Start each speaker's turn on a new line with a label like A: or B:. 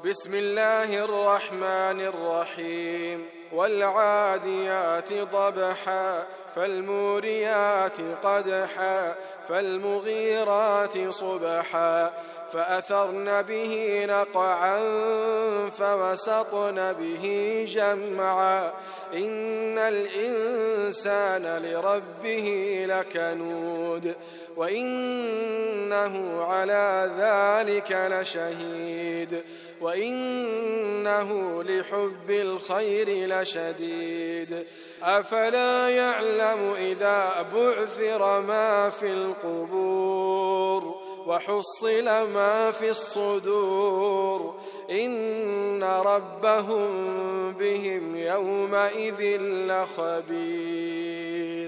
A: بسم الله الرحمن الرحيم والعاديات ضبحا فالموريات قدحا فالمغيرات صبحا فأثرن به نقعا فوسطن به جمعا إن الإنسان لربه لكنود وإنه على ذلك لشهيد وإنه لحب الخير لشديد أفلا يعلم إذا بعثر ما في القبور وحصل ما في الصدور إن ربهم بهم يومئذ لخبير.